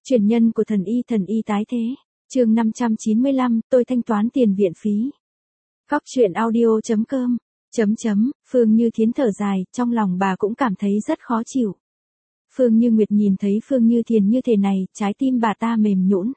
Truyền nhân của thần y tái thế. Chương 595, tôi thanh toán tiền viện phí. Góc truyện audio.com. Phương Như Thiến thở dài, trong lòng bà cũng cảm thấy rất khó chịu. Phương Như Nguyệt nhìn thấy Phương Như Thiền như thế này, trái tim bà ta mềm nhũn.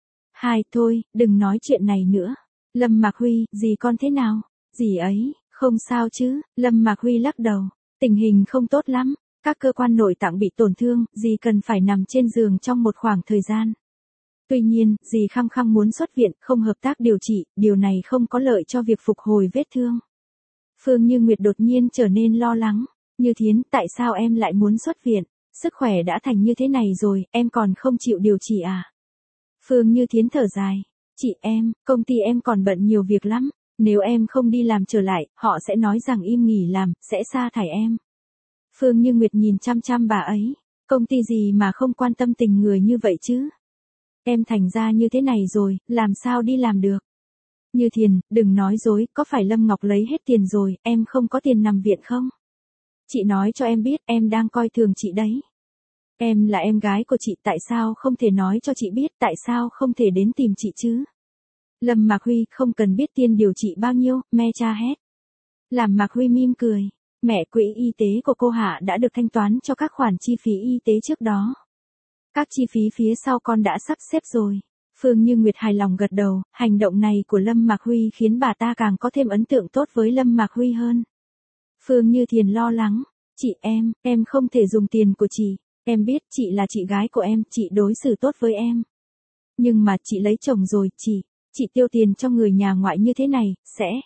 Thôi, đừng nói chuyện này nữa. Lâm Mạc Huy, dì con thế nào? Dì ấy, không sao chứ? Lâm Mạc Huy lắc đầu, tình hình không tốt lắm. Các cơ quan nội tạng bị tổn thương, dì cần phải nằm trên giường trong một khoảng thời gian. Tuy nhiên, dì khăng khăng muốn xuất viện, không hợp tác điều trị, điều này không có lợi cho việc phục hồi vết thương. Phương Như Nguyệt đột nhiên trở nên lo lắng. Như Thiến, tại sao em lại muốn xuất viện? Sức khỏe đã thành như thế này rồi, em còn không chịu điều trị à? Phương Như Thiến thở dài. Chị em, công ty em còn bận nhiều việc lắm. Nếu em không đi làm trở lại, họ sẽ nói rằng im nghỉ làm, sẽ sa thải em. Phương Như Nguyệt nhìn chăm chăm bà ấy. Công ty gì mà không quan tâm tình người như vậy chứ? Em thành ra như thế này rồi, làm sao đi làm được? Như Thiền, đừng nói dối, có phải Lâm Ngọc lấy hết tiền rồi, em không có tiền nằm viện không? Chị nói cho em biết, em đang coi thường chị đấy. Em là em gái của chị, tại sao không thể nói cho chị biết, tại sao không thể đến tìm chị chứ? Lâm Mạc Huy, không cần biết tiền điều trị bao nhiêu, me cha hét. Làm Mạc Huy mỉm cười. Mẹ, quỹ y tế của cô Hạ đã được thanh toán cho các khoản chi phí y tế trước đó. Các chi phí phía sau con đã sắp xếp rồi. Phương Như Nguyệt hài lòng gật đầu, hành động này của Lâm Mạc Huy khiến bà ta càng có thêm ấn tượng tốt với Lâm Mạc Huy hơn. Phương Như Thiền lo lắng. Chị em không thể dùng tiền của chị. Em biết chị là chị gái của em, chị đối xử tốt với em. Nhưng mà chị lấy chồng rồi, chị tiêu tiền cho người nhà ngoại như thế này,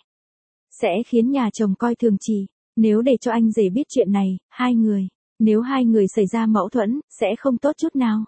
sẽ khiến nhà chồng coi thường chị. Nếu để cho anh rể biết chuyện này, nếu hai người xảy ra mâu thuẫn, sẽ không tốt chút nào.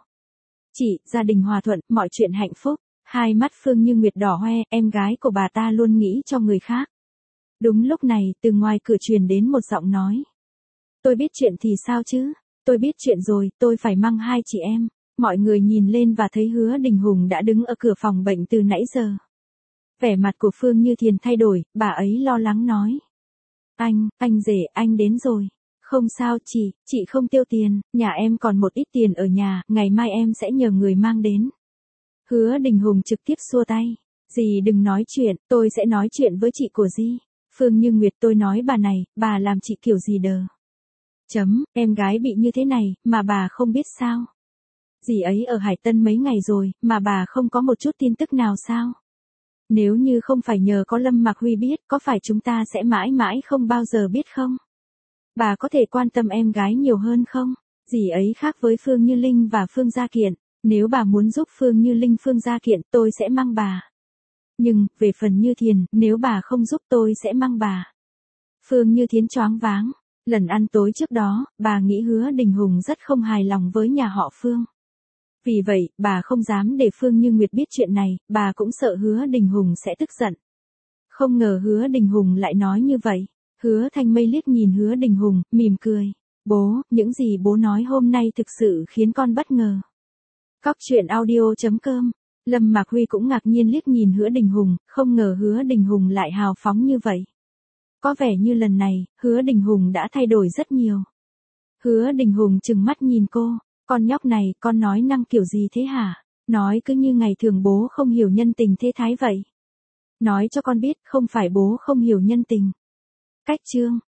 Gia đình hòa thuận, mọi chuyện hạnh phúc. Hai mắt Phương Như Nguyệt đỏ hoe, em gái của bà ta luôn nghĩ cho người khác. Đúng lúc này, từ ngoài cửa truyền đến một giọng nói. Tôi biết chuyện thì sao chứ? Tôi biết chuyện rồi, tôi phải mang hai chị em. Mọi người nhìn lên và thấy Hứa Đình Hùng đã đứng ở cửa phòng bệnh từ nãy giờ. Vẻ mặt của Phương Như Thiền thay đổi, bà ấy lo lắng nói. Anh rể, anh đến rồi. Không sao chị không tiêu tiền, nhà em còn một ít tiền ở nhà, ngày mai em sẽ nhờ người mang đến. Hứa Đình Hùng trực tiếp xua tay. Dì đừng nói chuyện, tôi sẽ nói chuyện với chị của dì. Phương Như Nguyệt, tôi nói bà này, bà làm chị kiểu gì đờ. Em gái bị như thế này, mà bà không biết sao? Dì ấy ở Hải Tân mấy ngày rồi, mà bà không có một chút tin tức nào sao? Nếu như không phải nhờ có Lâm Mạc Huy biết, có phải chúng ta sẽ mãi mãi không bao giờ biết không? Bà có thể quan tâm em gái nhiều hơn không? Dì ấy khác với Phương Như Linh và Phương Gia Kiện. Nếu bà muốn giúp Phương Như Linh Phương Gia Kiện, tôi sẽ mang bà. Nhưng, về phần Như Thiền, nếu bà không giúp tôi sẽ mang bà. Phương Như Thiến choáng váng. Lần ăn tối trước đó, bà nghĩ Hứa Đình Hùng rất không hài lòng với nhà họ Phương. Vì vậy, bà không dám để Phương Như Nguyệt biết chuyện này, bà cũng sợ Hứa Đình Hùng sẽ tức giận. Không ngờ Hứa Đình Hùng lại nói như vậy. Hứa Thanh Mây liếc nhìn Hứa Đình Hùng, mỉm cười. Bố, những gì bố nói hôm nay thực sự khiến con bất ngờ. Góc truyện audio.com. Lâm Mạc Huy cũng ngạc nhiên liếc nhìn Hứa Đình Hùng, không ngờ Hứa Đình Hùng lại hào phóng như vậy. Có vẻ như lần này, Hứa Đình Hùng đã thay đổi rất nhiều. Hứa Đình Hùng trừng mắt nhìn cô. Con nhóc này, con nói năng kiểu gì thế hả? Nói cứ như ngày thường bố không hiểu nhân tình thế thái vậy. Nói cho con biết, không phải bố không hiểu nhân tình. Cách chương.